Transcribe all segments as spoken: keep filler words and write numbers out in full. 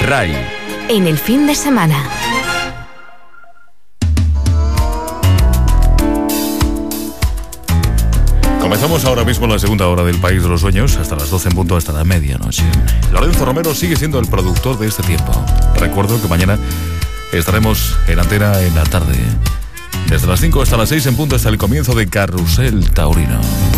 RAI. En el fin de semana. Comenzamos ahora mismo la segunda hora del País de los Sueños, hasta las doce en punto, hasta la medianoche. Lorenzo Romero sigue siendo el productor de este tiempo. Recuerdo que mañana estaremos en antena en la tarde. Desde las cinco hasta las seis en punto, hasta el comienzo de Carrusel Taurino.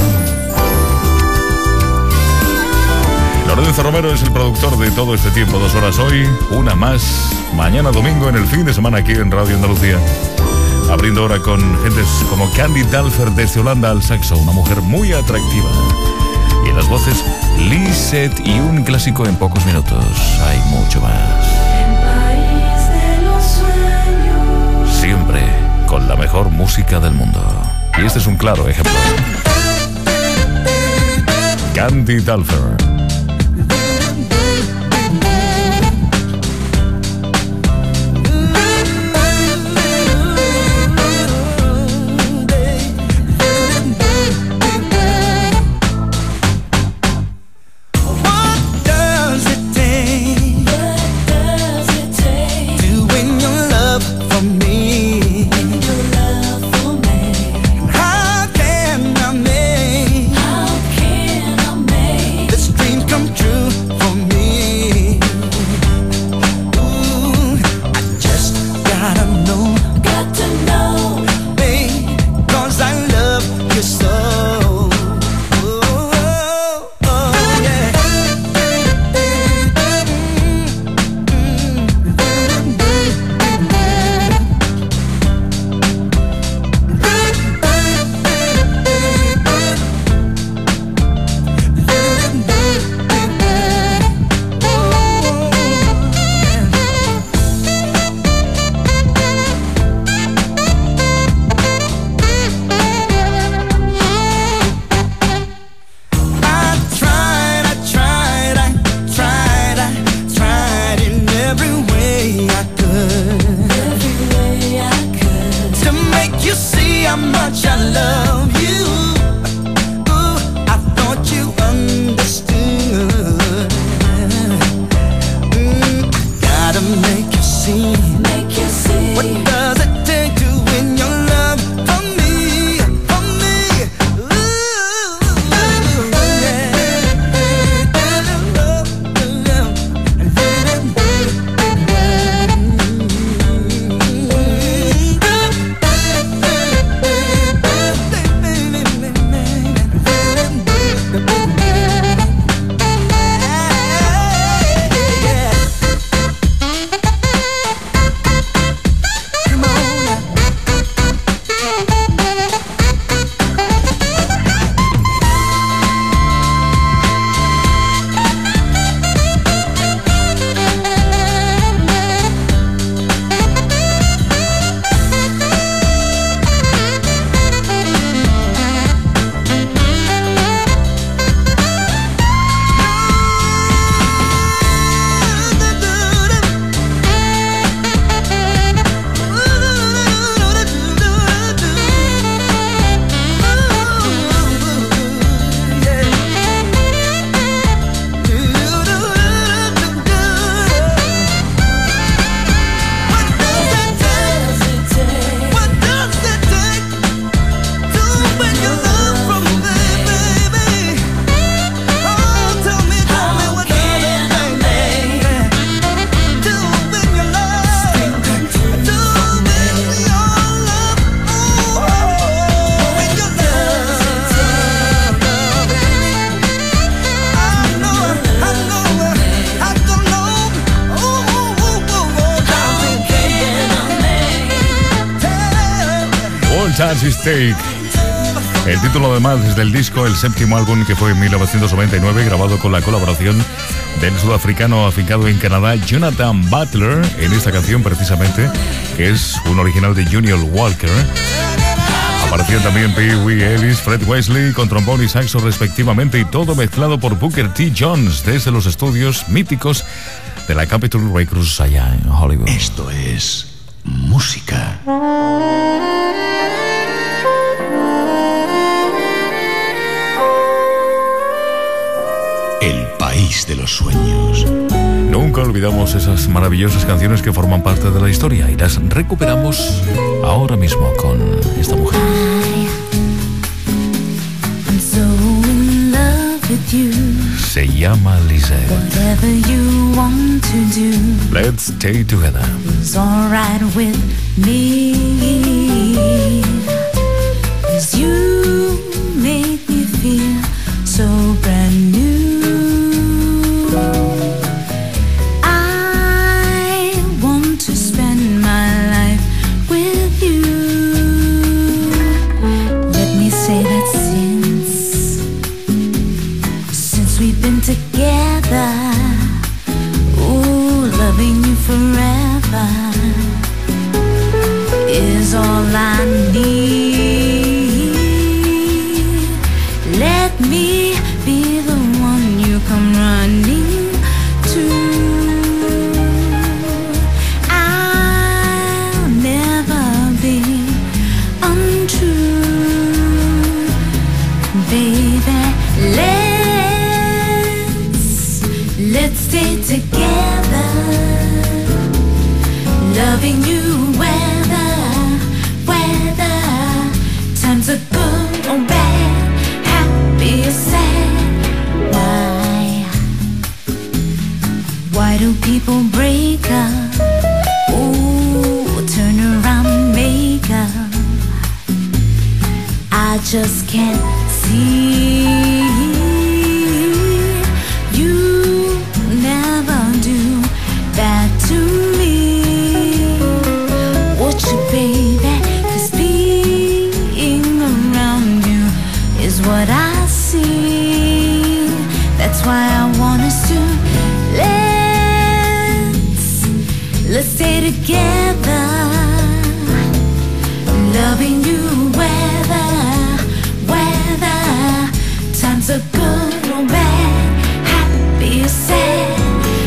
Lorenzo Romero es el productor de todo este tiempo. Dos horas hoy, una más mañana domingo en el fin de semana aquí en Radio Andalucía. Abriendo ahora con gentes como Candy Dulfer desde Holanda al saxo, una mujer muy atractiva. Y en las voces, Lisette y un clásico en pocos minutos. Hay mucho más. El país de los sueños. Siempre con la mejor música del mundo. Y este es un claro ejemplo. Candy Dulfer. Take. El título además es del disco, el séptimo álbum que fue en mil novecientos noventa y nueve, grabado con la colaboración del sudafricano afincado en Canadá, Jonathan Butler, en esta canción precisamente, que es un original de Junior Walker. Aparecían también Pee Wee Ellis, Fred Wesley, con trombón y saxo respectivamente, y todo mezclado por Booker T. Jones desde los estudios míticos de la Capitol Records allá en Hollywood. Esto es música. El país de los sueños. Nunca olvidamos esas maravillosas canciones que forman parte de la historia y las recuperamos ahora mismo con esta mujer. I'm so in love with you. Se llama Lisette. Whatever you want to do Let's stay together. is alright with me. 'Cause you make me feel so brand new. I want to spend my life with you. Let me say that since Since we've been together, ooh, loving you forever is all I need. Let me be the one you come running to. I'll never be untrue, baby. Let's let's stay together, loving you whether whether times are good or bad, happy or sad. Why why do people break up? Ooh, turn around and make up. I just can't see. You never do that to me, would you, baby? 'Cause being around you is what I see. That's why I want us to let's let's stay together, loving you whether whether times are good or bad, happy or sad.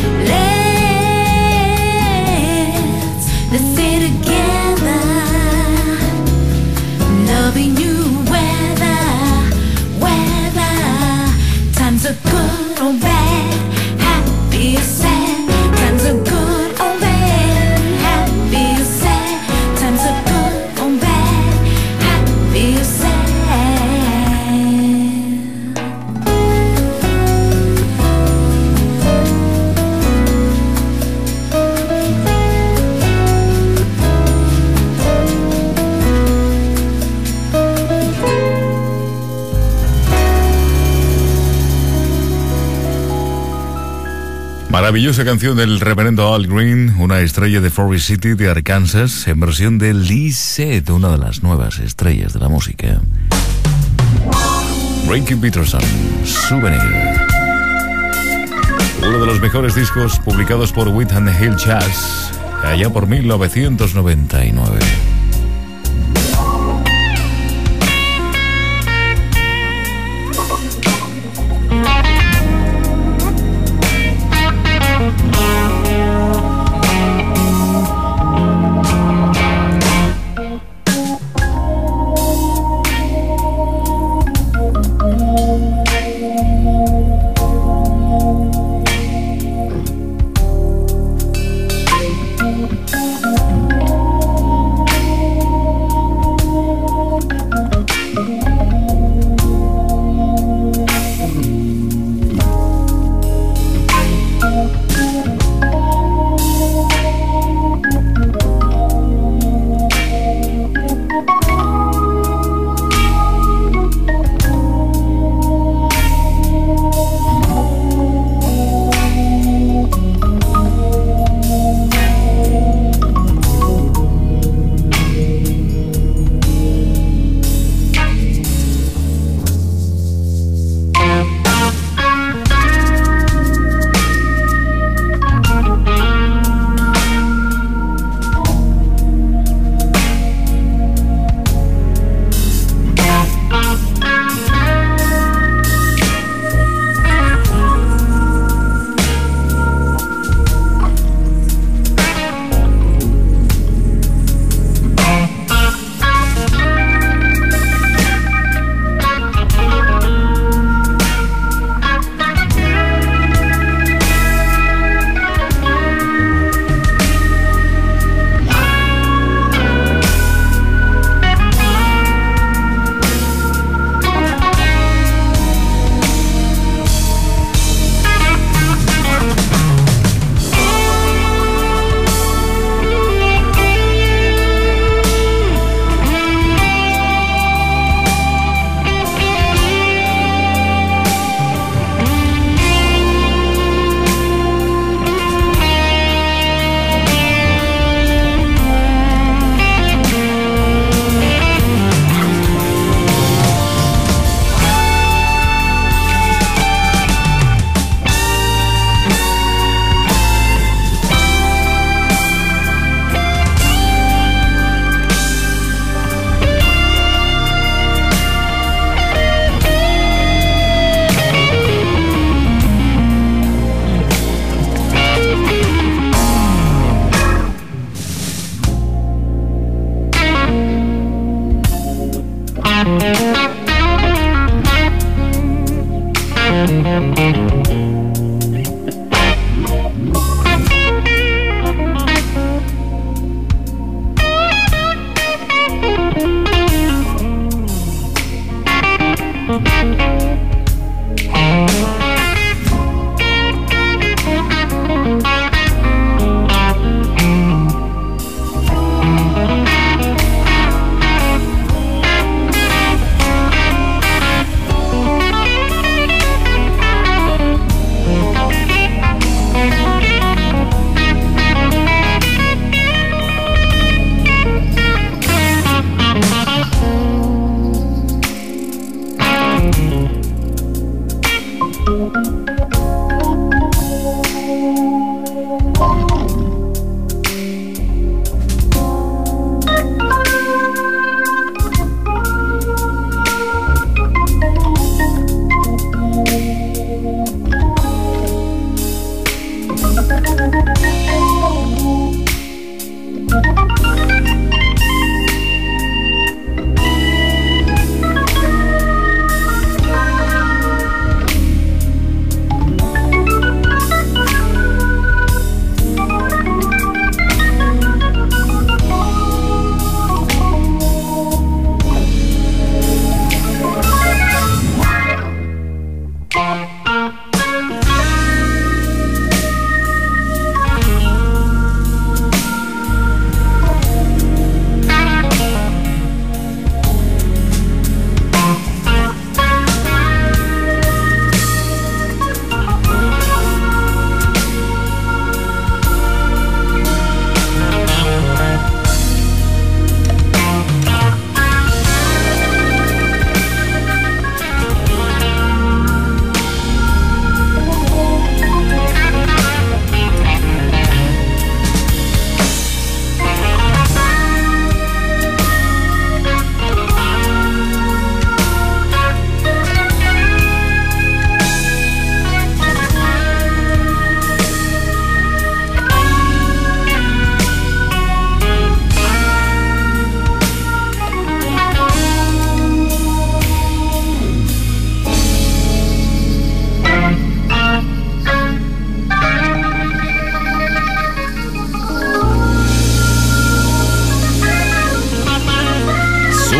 Let's let's stay together, loving you whether whether times are good or bad, happy or sad. Times are good or bad, happy or sad. Times are good or bad, happy or sad. Maravillosa canción del reverendo Al Green, una estrella de Forest City de Arkansas, en versión de Lisette, una de las nuevas estrellas de la música. Ricky Peterson, Souvenir. Uno de los mejores discos publicados por Wheaton Hill Jazz, allá por mil novecientos noventa y nueve.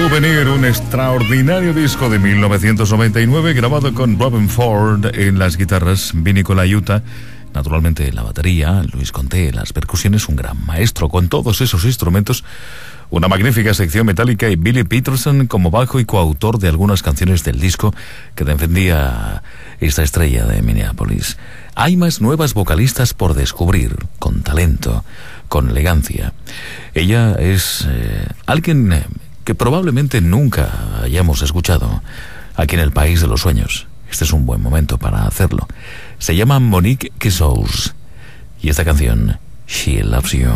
Souvenir, un extraordinario disco de mil novecientos noventa y nueve grabado con Robin Ford en las guitarras, Vinny Colaiuta, naturalmente la batería, Luis Conté, las percusiones, un gran maestro con todos esos instrumentos, una magnífica sección metálica y Billy Peterson como bajo y coautor de algunas canciones del disco que defendía esta estrella de Minneapolis. Hay más nuevas vocalistas por descubrir, con talento, con elegancia. Ella es eh, alguien eh, que probablemente nunca hayamos escuchado aquí en el País de los Sueños. Este es un buen momento para hacerlo. Se llama Monique Kessous y esta canción, She Loves You.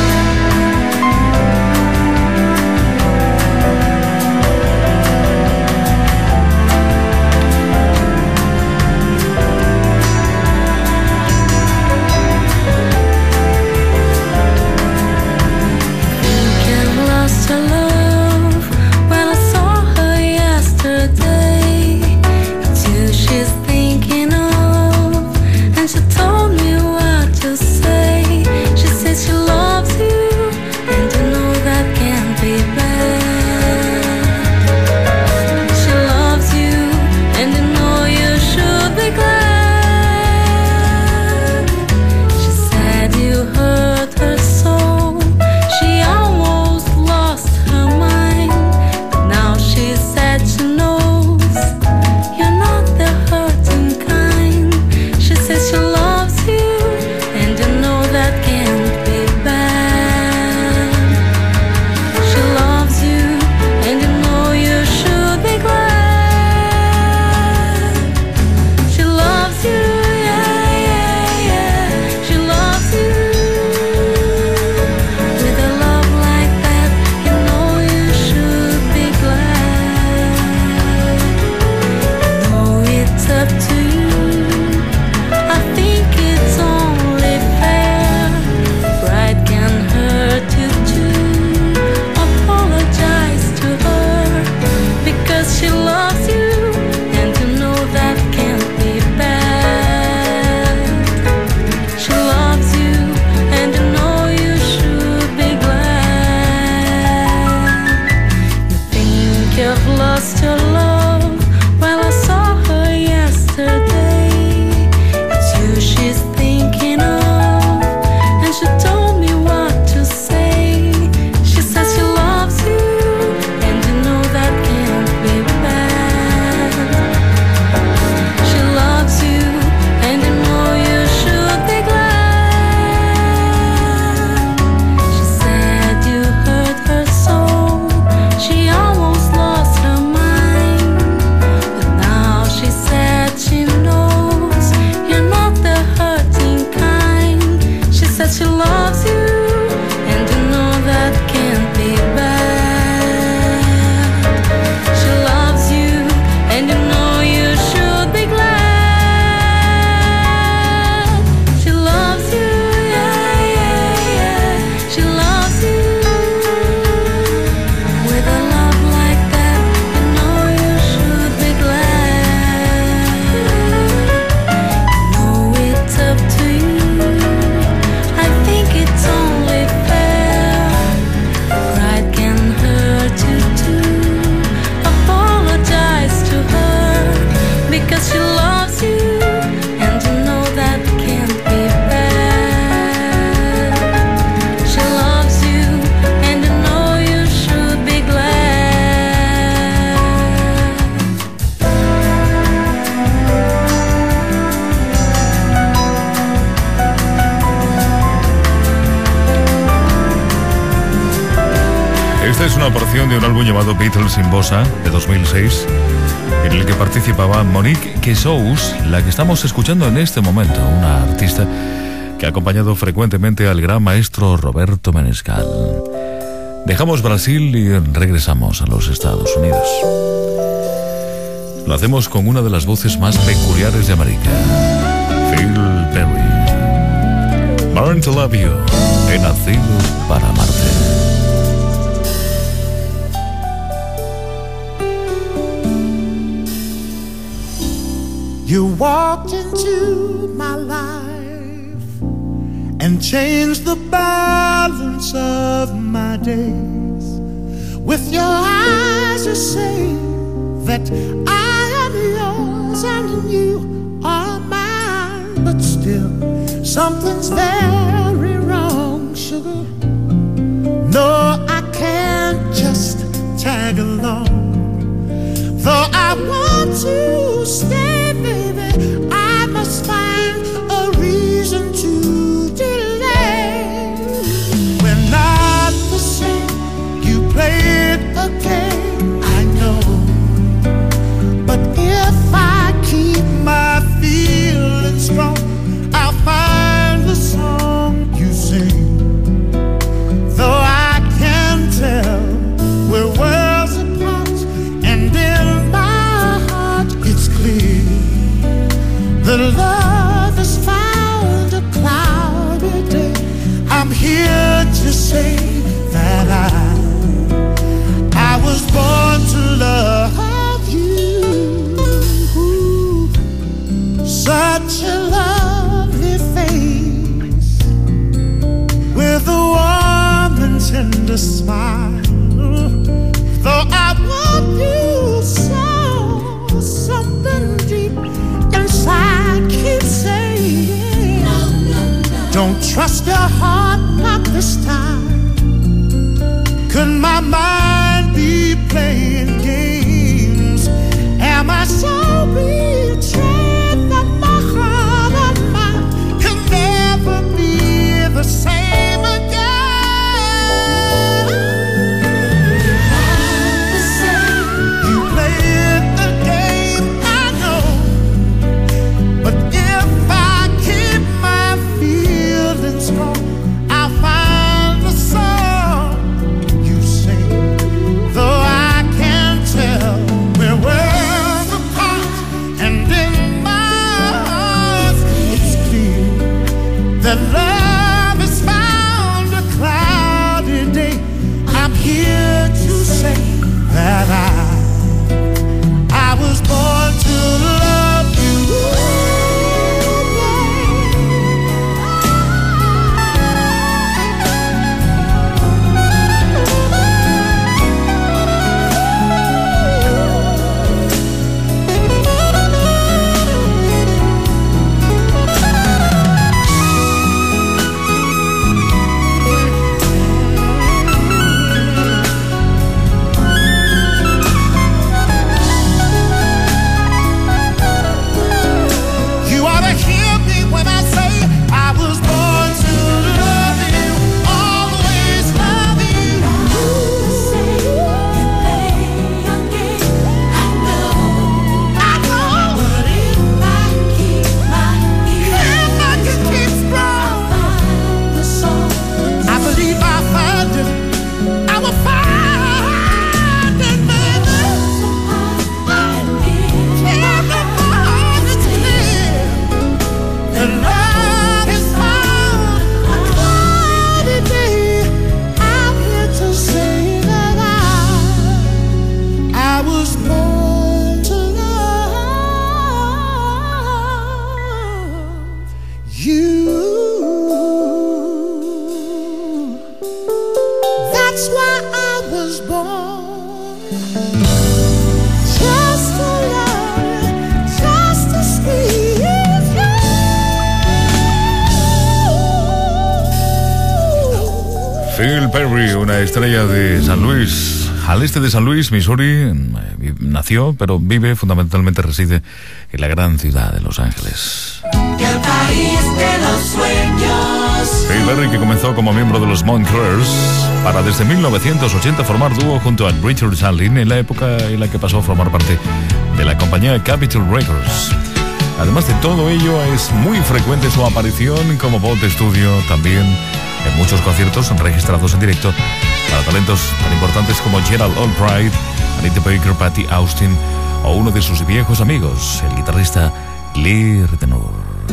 Esta es una porción de un álbum llamado Beatles in Bossa de dos mil seis, en el que participaba Monique Kessous, la que estamos escuchando en este momento, una artista que ha acompañado frecuentemente al gran maestro Roberto Menescal. Dejamos Brasil y regresamos a los Estados Unidos. Lo hacemos con una de las voces más peculiares de América, Phil Perry. Born to Love You, he nacido para amarte. You walked into my life and changed the balance of my days. With your eyes you say that I am yours and you are mine, but still something's very wrong, sugar. No, I can't just tag along. Though I want to stay, baby, I must find a reason to delay. We're not the same, you played a game, I know. But if I keep my feelings strong, I'll find the song you sing. Though I can tell we're worlds apart, and in my heart it's clear that love has found a cloudy day. I'm here to say that I I was born to love you. Such a lovely face with a warm and tender smile. Though I want you so, something deep inside keeps saying, no, no, no. Don't trust your heart, not this time. Could my mind be playing games? Am I so betrayed that my heart and mind can never be the same again? You played the game, I know. But if I keep my feelings strong, I'll find the song you sing. Though I can't tell we're worlds apart, and in my heart it's clear that love has found a cloudy day. I'm here to say that I I was born to love you. You ought to hear me when I say I was born to love you, always love you. I know, but if I keep my if I can keep strong, I believe I'll find it. I will find it, baby. Tell me my heart is clear. The love is found a cloudy day. I'm here to say that I I was born to love you. That's why I was born. Just to love, just to squeeze you. Phil Perry, una estrella de San Luis, al este de San Luis, Missouri, eh, nació, pero vive, fundamentalmente reside en la gran ciudad de Los Ángeles. El país de los sueños. Phil Perry, que comenzó como miembro de los Montreurs, para desde mil novecientos ochenta formar dúo junto a Richard Sandlin, en la época en la que pasó a formar parte de la compañía Capitol Records. Además de todo ello, es muy frecuente su aparición como voz de estudio, también en muchos conciertos registrados en directo para talentos tan importantes como Gerald Albright, Anita Baker, Patti Austin o uno de sus viejos amigos, el guitarrista Lee Ritenour.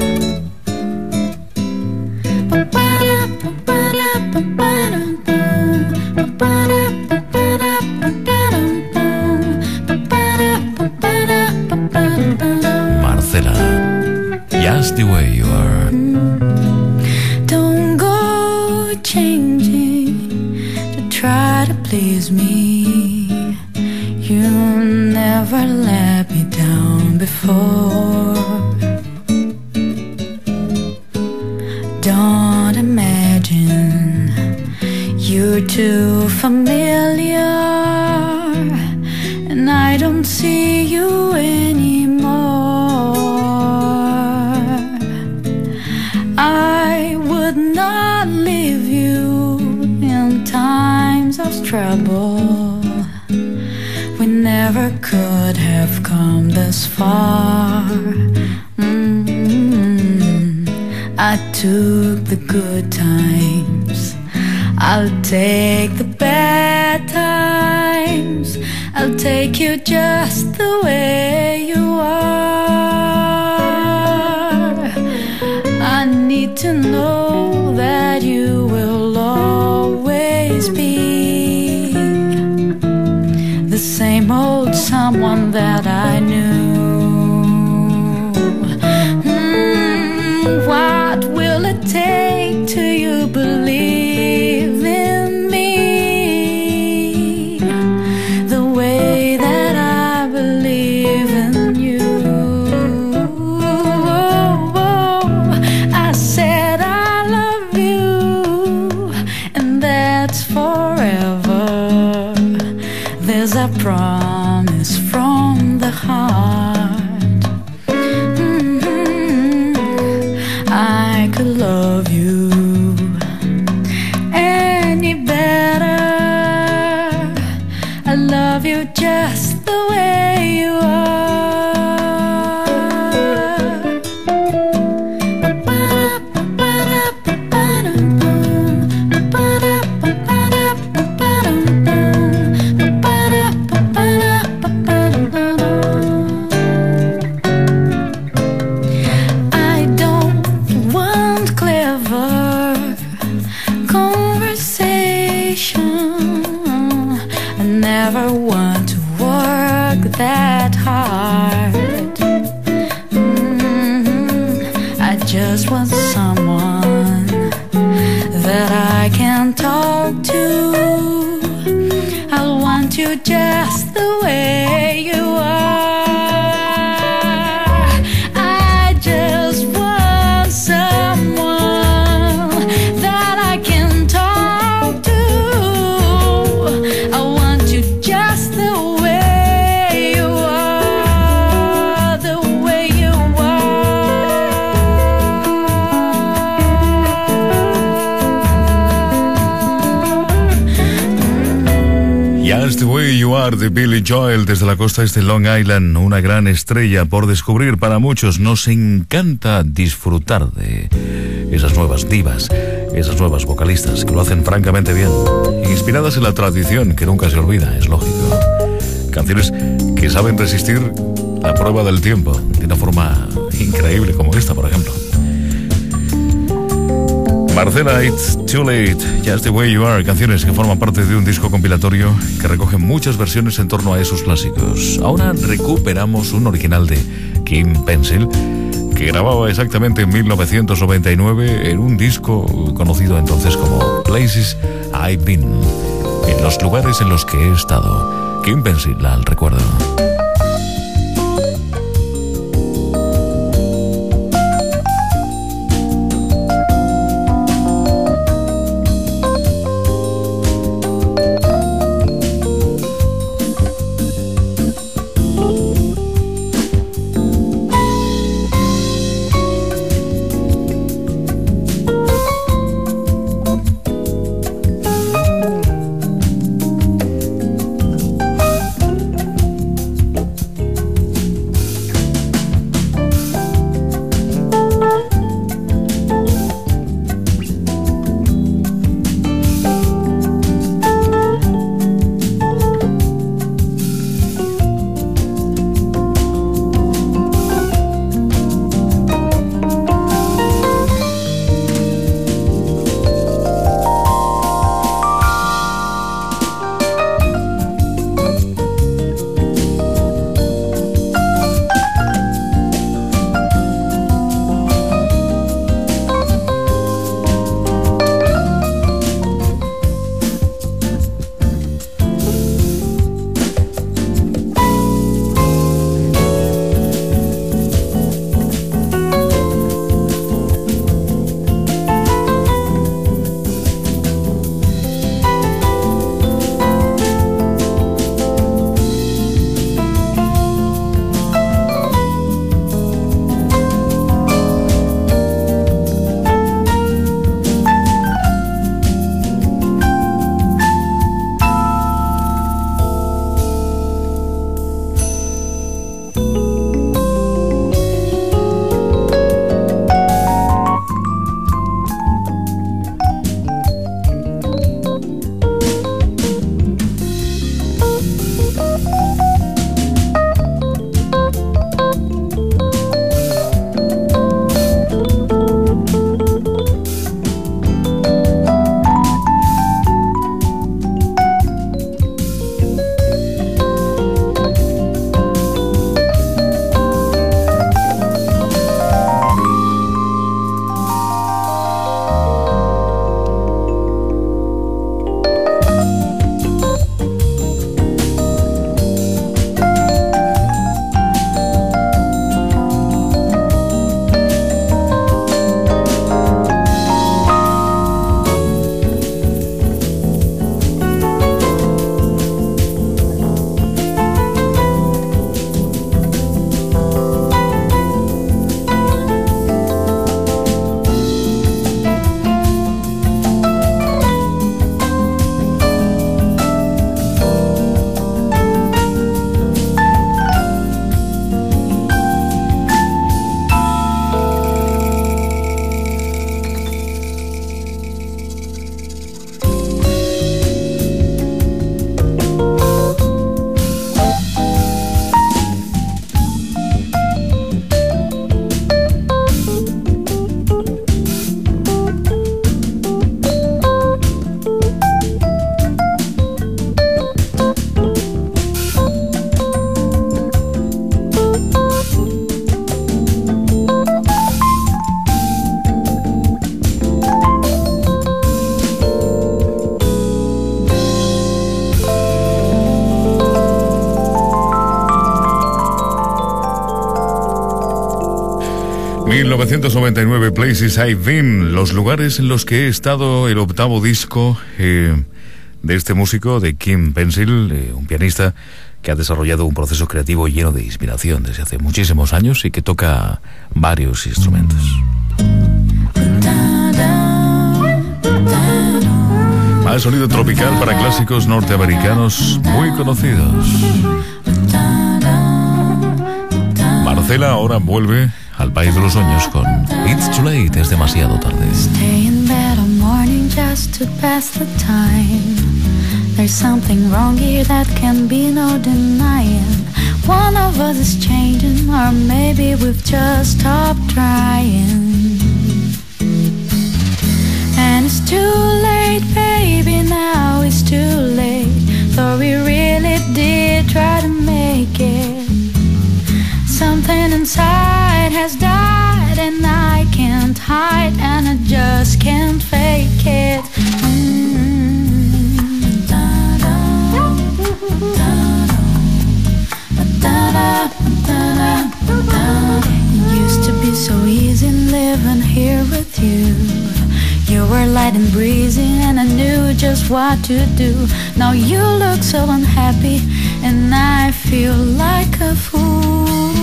Marcela, just the way you are. Don't go changing to try to please me. You never let me down before. Don't imagine you're too familiar, and I don't see you anymore. I would not leave you in times of trouble. We never could have come this far. Mm-hmm. I took the good times, I'll take the bad times. I'll take you just the way you are. I need to know that you will always be the same old someone that I knew. Mm, what will it take till you believe in me the way that I believe in you? Oh, oh, I said I love you, and that's forever. There's a promise from the heart. Mm-hmm. I could love you any better. I love you just the way you are. I don't want clever conversation. I never want to work that hard. Mm-hmm. I just want someone that I can talk to. I want you just the way you are. I just want someone that I can talk to. I want you just the way you are, the way you are. Just the Way You Are de Billy Joel desde la costa este de Long Island, una gran estrella por descubrir para muchos. Nos encanta disfrutar de esas nuevas divas, esas nuevas vocalistas que lo hacen francamente bien, inspiradas en la tradición que nunca se olvida, es lógico. Canciones que saben resistir la prueba del tiempo de una forma increíble, como esta, por ejemplo. Marcela, It's Too Late, Just the Way You Are, canciones que forman parte de un disco compilatorio que recoge muchas versiones en torno a esos clásicos. Ahora recuperamos un original de Kim Pencil que grababa exactamente en mil novecientos noventa y nueve en un disco conocido entonces como Places I've Been, en los lugares en los que he estado. Kim Pencil, al recuerdo. mil novecientos noventa y nueve, Places I've Been, los lugares en los que he estado, el octavo disco eh, de este músico, de Kim Pencil, eh, un pianista que ha desarrollado un proceso creativo lleno de inspiración desde hace muchísimos años y que toca varios instrumentos. Más sonido tropical para clásicos norteamericanos muy conocidos. Marcela ahora vuelve al país de los sueños con It's Too Late, es demasiado tarde. Stay in bed all morning just to pass the time. There's something wrong here that can be no denying. One of us is changing, or maybe we've just stopped trying. And it's too late, baby, now it's too late. Though we really did try to make it. Something inside has died and I can't hide, and I just can't fake it. Mm-hmm. It used to be so easy living here with you. You were light and breezy and I knew just what to do. Now you look so unhappy and I feel like a fool.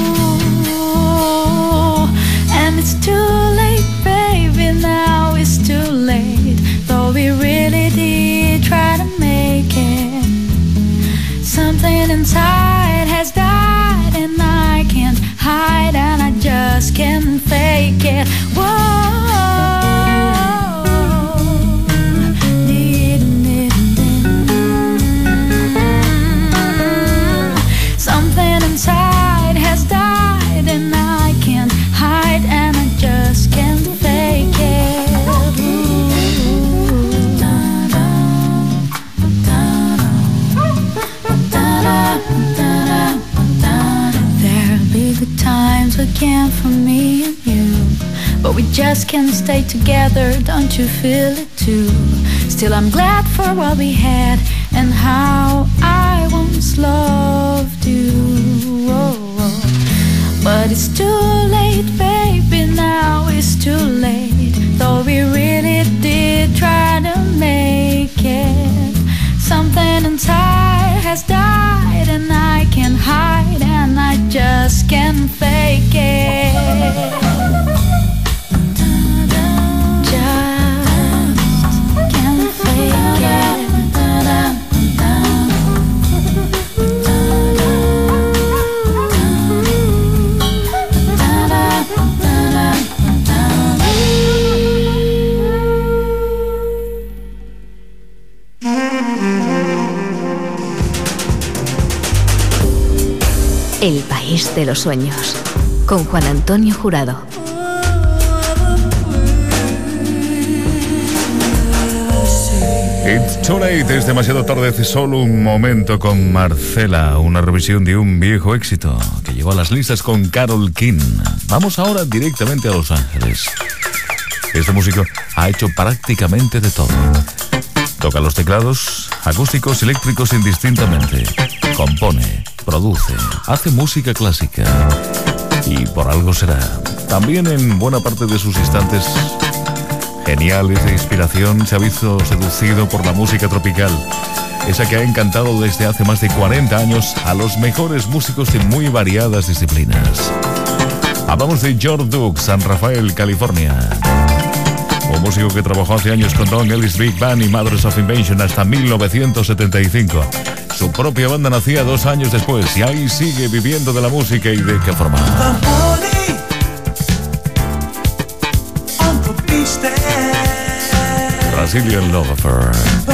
And it's too late, baby, now it's too late. Though we really did try to make it. Something inside has died and I can't hide, and I just can't fake it. Whoa. Something inside has died and I can't hide, and I just can't fake it. There'll be good times again for me and you, but we just can't stay together, don't you feel it too? Still I'm glad for what we had and how I once loved you. Oh, oh. But it's too late, baby, now it's too late. Though we really did try to make it. Something inside has died and I can't hide, and I just can't fake it. El país de los sueños, con Juan Antonio Jurado. It's Too Late, es demasiado tarde, hace solo un momento con Marcela, una revisión de un viejo éxito que llegó a las listas con Carole King. Vamos ahora directamente a Los Ángeles. Este músico ha hecho prácticamente de todo. Toca los teclados, acústicos, eléctricos indistintamente. Compone, produce, hace música clásica. Y por algo será. También en buena parte de sus instantes geniales de inspiración se ha visto seducido por la música tropical. Esa que ha encantado desde hace más de cuarenta años a los mejores músicos de muy variadas disciplinas. Hablamos de George Duke, San Rafael, California. Un músico que trabajó hace años con Don Ellis Big Band y Mothers of Invention hasta mil novecientos setenta y cinco. Su propia banda nacía dos años después y ahí sigue viviendo de la música. ¿Y de qué forma? Brazilian Love Affair.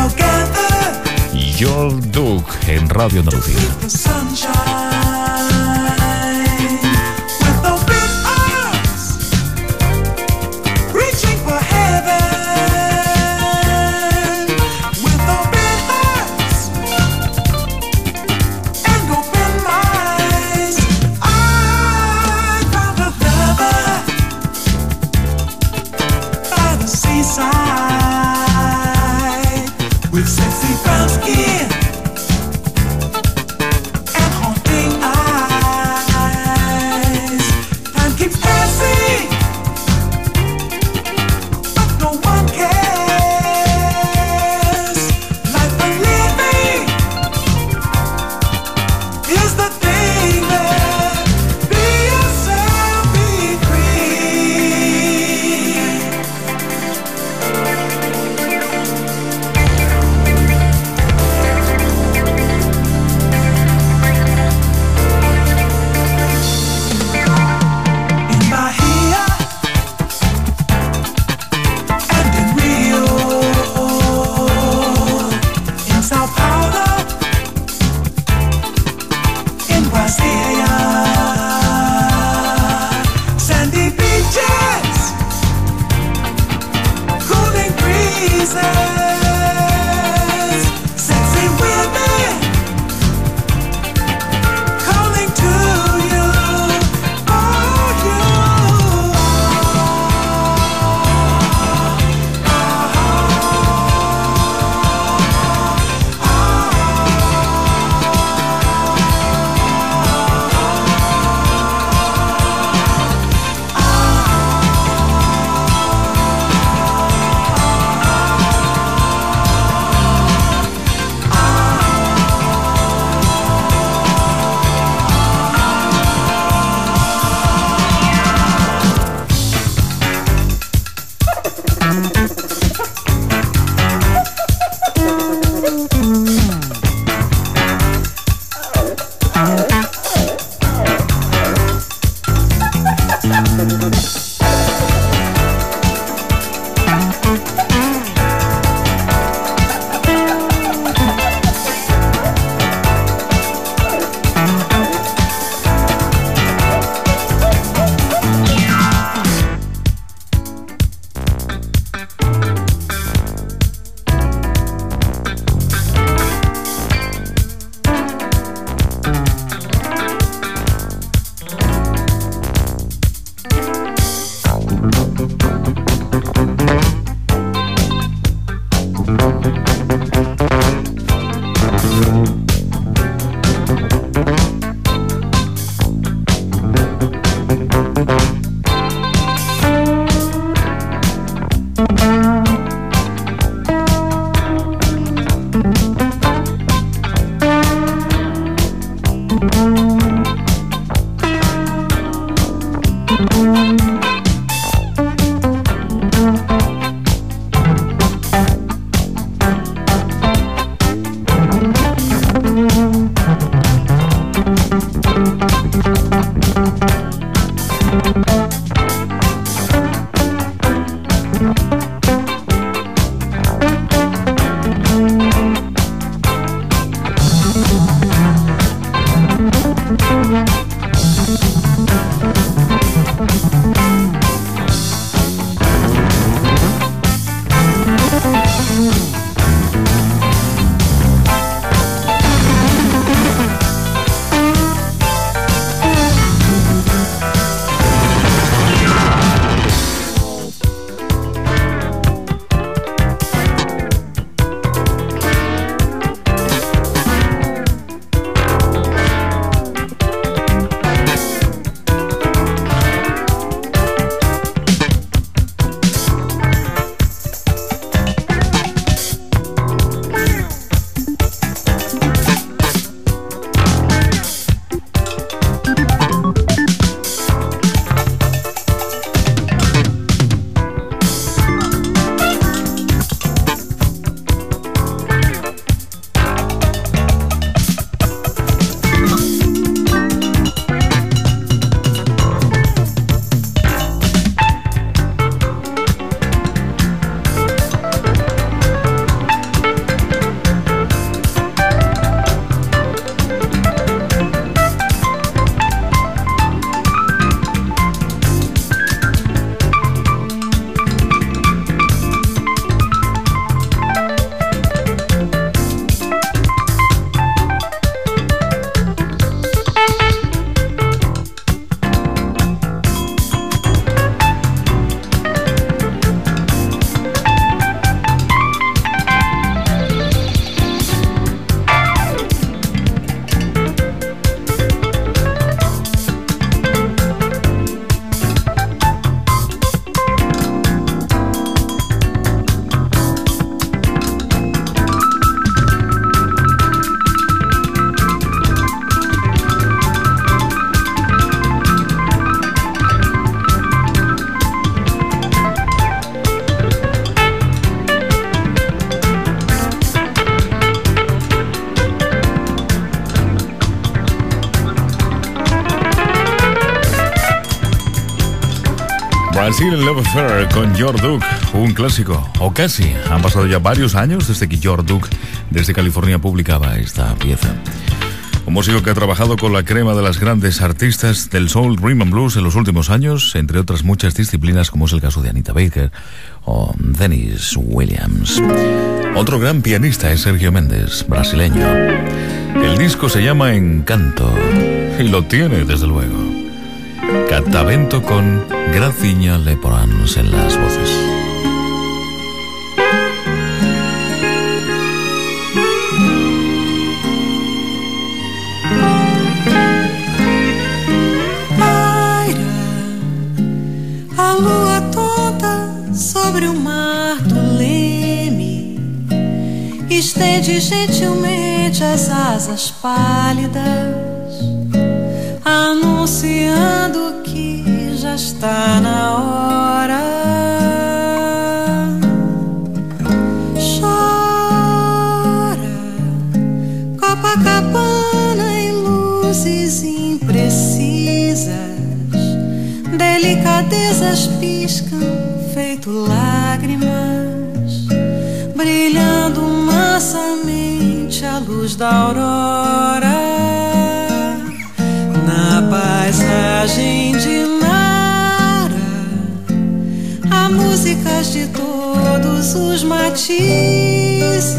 George Duke en Radio Andalucía. With sexy brown skin and haunting Brazilian Love Affair con George Duke, un clásico, o casi. Han pasado ya varios años desde que George Duke, desde California, publicaba esta pieza. Un músico que ha trabajado con la crema de las grandes artistas del soul, rhythm and blues en los últimos años, entre otras muchas disciplinas, como es el caso de Anita Baker o Dennis Williams. Otro gran pianista es Sergio Méndez, brasileño. El disco se llama Encanto, y lo tiene, desde luego. Catavento con Graciña Leporans en las voces. A lua tonta sobre o mar do Leme estende gentilmente as asas pálidas, anunciando que já está na hora. Chora Copacabana em luzes imprecisas, delicadezas piscam feito lágrimas, brilhando mansamente à luz da aurora. Na paisagem de Nara há músicas de todos os matizes,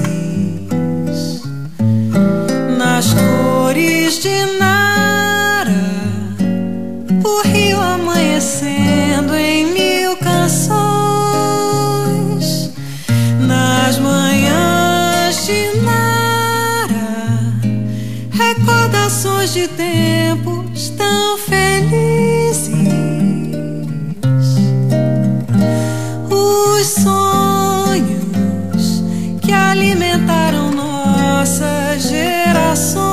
nas cores de Nara o rio amanhecendo em mil canções, nas manhãs de tempos tão felizes. Os sonhos que alimentaram nossas gerações.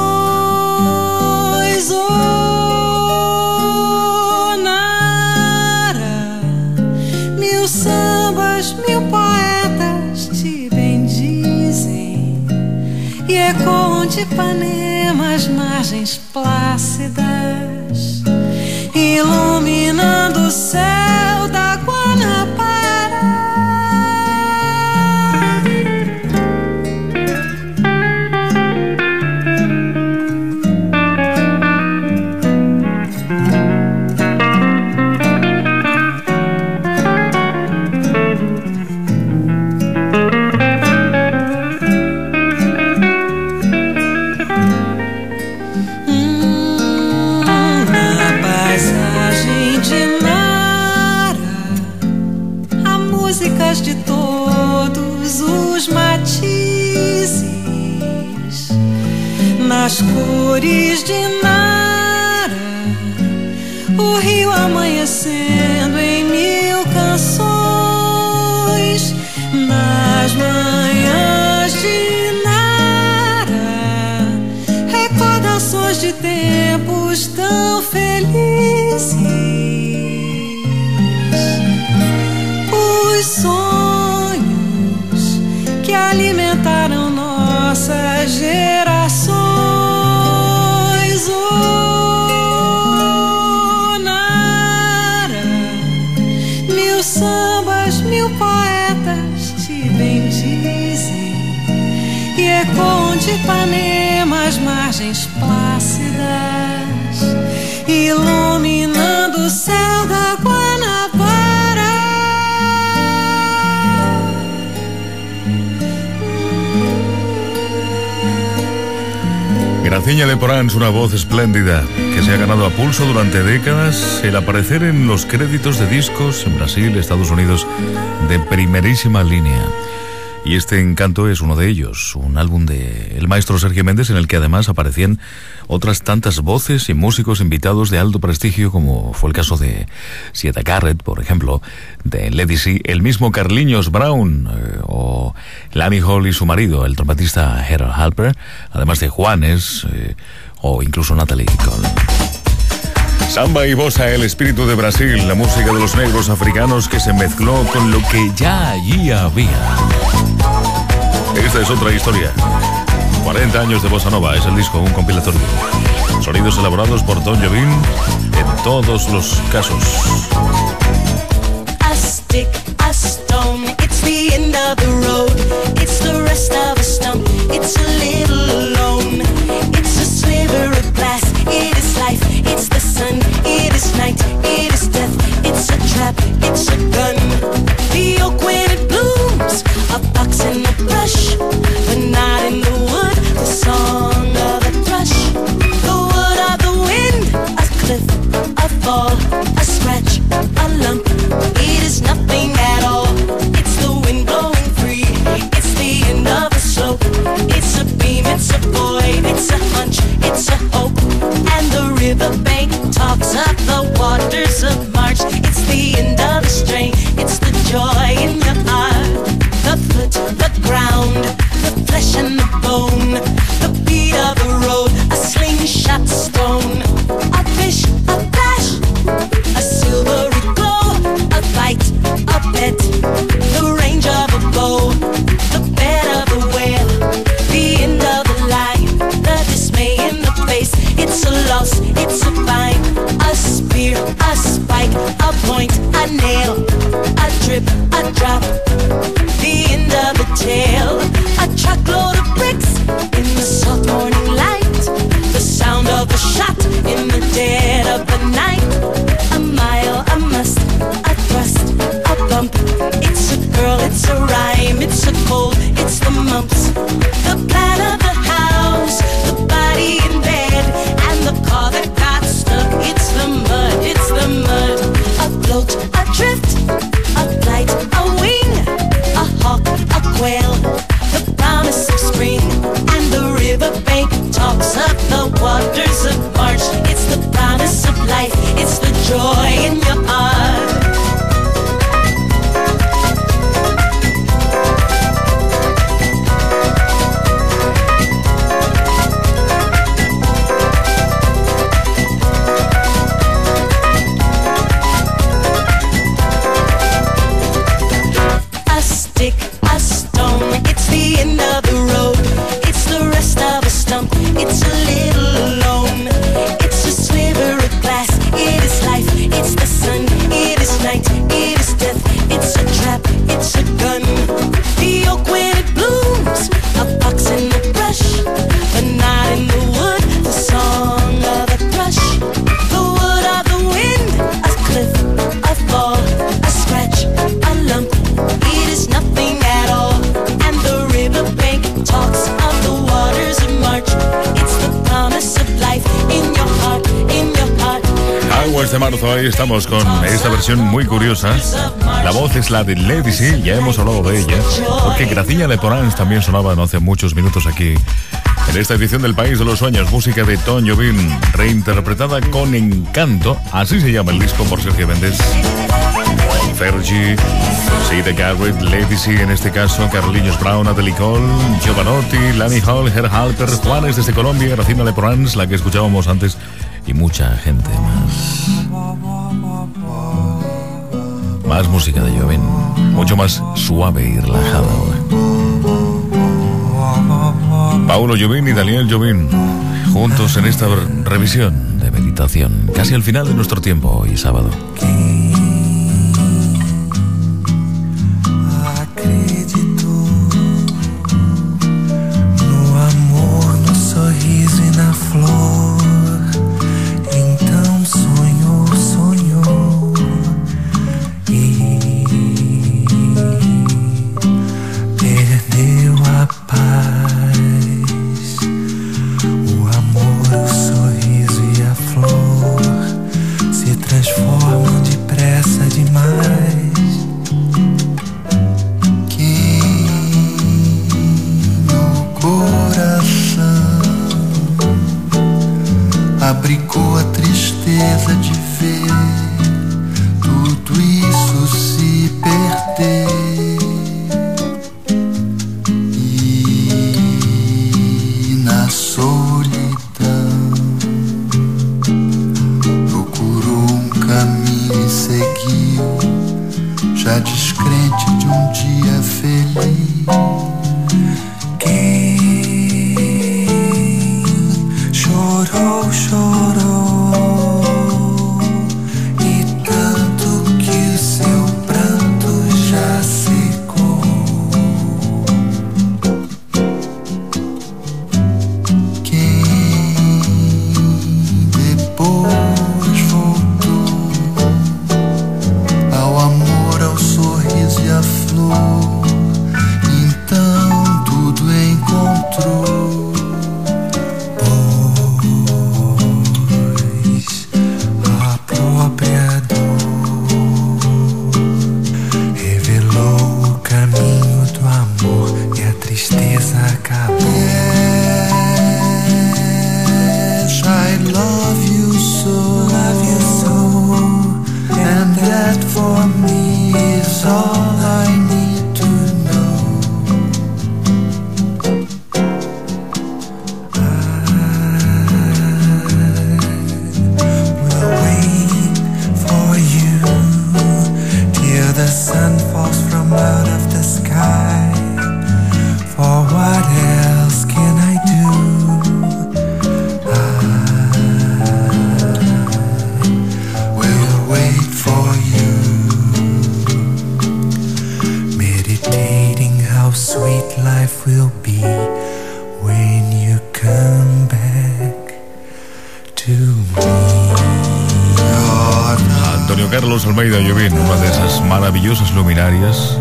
Oh, Nara, mil sambas, mil poetas te bendizem, e ecoam de Ipanema as margens plácidas, iluminando o céu da Guanabara. De todos os matizes, nas cores de Nara, o rio amanhecendo em mil canções, nas manhãs de Nara, recordações de tempos tão felizes. Os sonhos que alimentaram nossas gerações. Oh, Nara, mil sambas, mil poetas te bendizem, e ecoam de Ipanema as margens plácidas, iluminando o céu da Guanabara. Graciña Leporans, una voz espléndida que se ha ganado a pulso durante décadas el aparecer en los créditos de discos en Brasil, Estados Unidos, de primerísima línea. Y este Encanto es uno de ellos, un álbum de el maestro Sergio Méndez, en el que además aparecían otras tantas voces y músicos invitados de alto prestigio, como fue el caso de Siedah Garrett, por ejemplo, de Lady C, el mismo Carlinhos Brown, eh, o Lani Hall y su marido, el trompetista Harold Halper, además de Juanes, eh, o incluso Natalie Cole. Samba y bossa, el espíritu de Brasil, la música de los negros africanos que se mezcló con lo que ya allí había. Esta es otra historia. cuarenta años de bossa nova, es el disco, un compilatorio. Sonidos elaborados por Don Jobim en todos los casos. A stick, a stone, it's the end of the road. It's the rest of a stump, it's a little alone. It's a sliver of glass, it is life, it's the sun, it is night, it is death. It's a trap, it's a gun. The oak when it blooms, a fox in the brush, but not in the wood. The song of a thrush, the wood of the wind, a cliff, a fall, a scratch, a lump. It is nothing at all. It's the wind blowing free. It's the end of a slope. It's a beam, it's a void, it's a hunch, it's a hope. And the riverbank talks of the waters of March. It's the end of the strain. It's the joy in your heart. The foot, the ground, the flesh and the bone. The beat of the road, a slingshot stone. A fish, a flash, a silvery glow. A bite, a bet, the range of a bow. The bed of a whale, the end of the line. The dismay in the face, it's a loss, it's a find. A spear, a spike, a point, a nail. A drip, a drop, the end of a tale. A truckload of de marzo, ahí estamos con esta versión muy curiosa. La voz es la de Lady C, ya hemos hablado de ella, porque Graciña de Porans también sonaba no hace muchos minutos aquí, en esta edición del País de los Sueños, música de Ton Jovín, reinterpretada con encanto, así se llama el disco por Sergio Méndez. Fergie, Side Garrett, Lady C en este caso, Carlinhos Brown, Natalie Cole, Giovanotti, Lani Hall, Ger Halper, Juanes desde Colombia, Graciña de Porans, la que escuchábamos antes, y mucha gente más. Más música de Jovín, mucho más suave y relajada ahora. Paulo Jovín y Daniel Jovín, juntos en esta revisión de meditación, casi al final de nuestro tiempo hoy sábado. Abrigou a tristeza de ver tudo isso se perder, e na solidão procurou um caminho e seguiu, já descrente de um dia feliz. Chorou, chorou, e tanto que o seu pranto já secou. Quem depois voltou ao amor, ao sorriso e à flor, então tudo encontrou. Carlos Almeida Jovín, una de esas maravillosas luminarias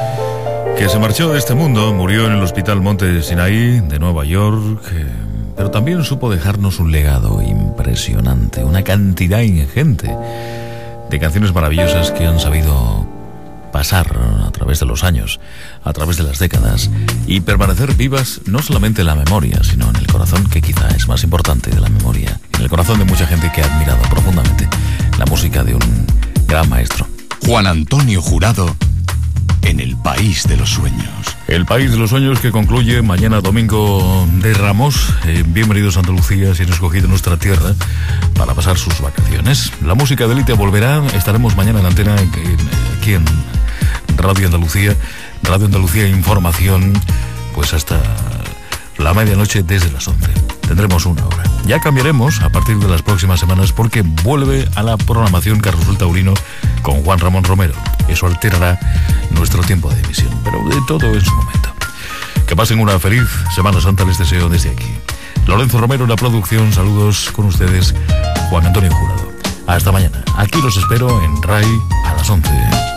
que se marchó de este mundo, murió en el Hospital Monte Sinaí de Nueva York, eh, pero también supo dejarnos un legado impresionante, una cantidad ingente de canciones maravillosas que han sabido pasar a través de los años, a través de las décadas, y permanecer vivas no solamente en la memoria, sino en el corazón, que quizá es más importante de la memoria, en el corazón de mucha gente que ha admirado profundamente la música de un gran maestro. Juan Antonio Jurado en el País de los Sueños. El País de los Sueños que concluye mañana domingo de Ramos. Eh, bienvenidos a Andalucía, si han escogido nuestra tierra para pasar sus vacaciones. La música de élite volverá, estaremos mañana en la antena en, en, aquí en Radio Andalucía, Radio Andalucía Información, pues hasta la medianoche desde las once. Tendremos una hora. Ya cambiaremos a partir de las próximas semanas porque vuelve a la programación Carlos Taurino con Juan Ramón Romero. Eso alterará nuestro tiempo de emisión, pero de todo en su momento. Que pasen una feliz Semana Santa, les deseo desde aquí. Lorenzo Romero en la producción, saludos con ustedes, Juan Antonio Jurado. Hasta mañana. Aquí los espero en R A I a las once.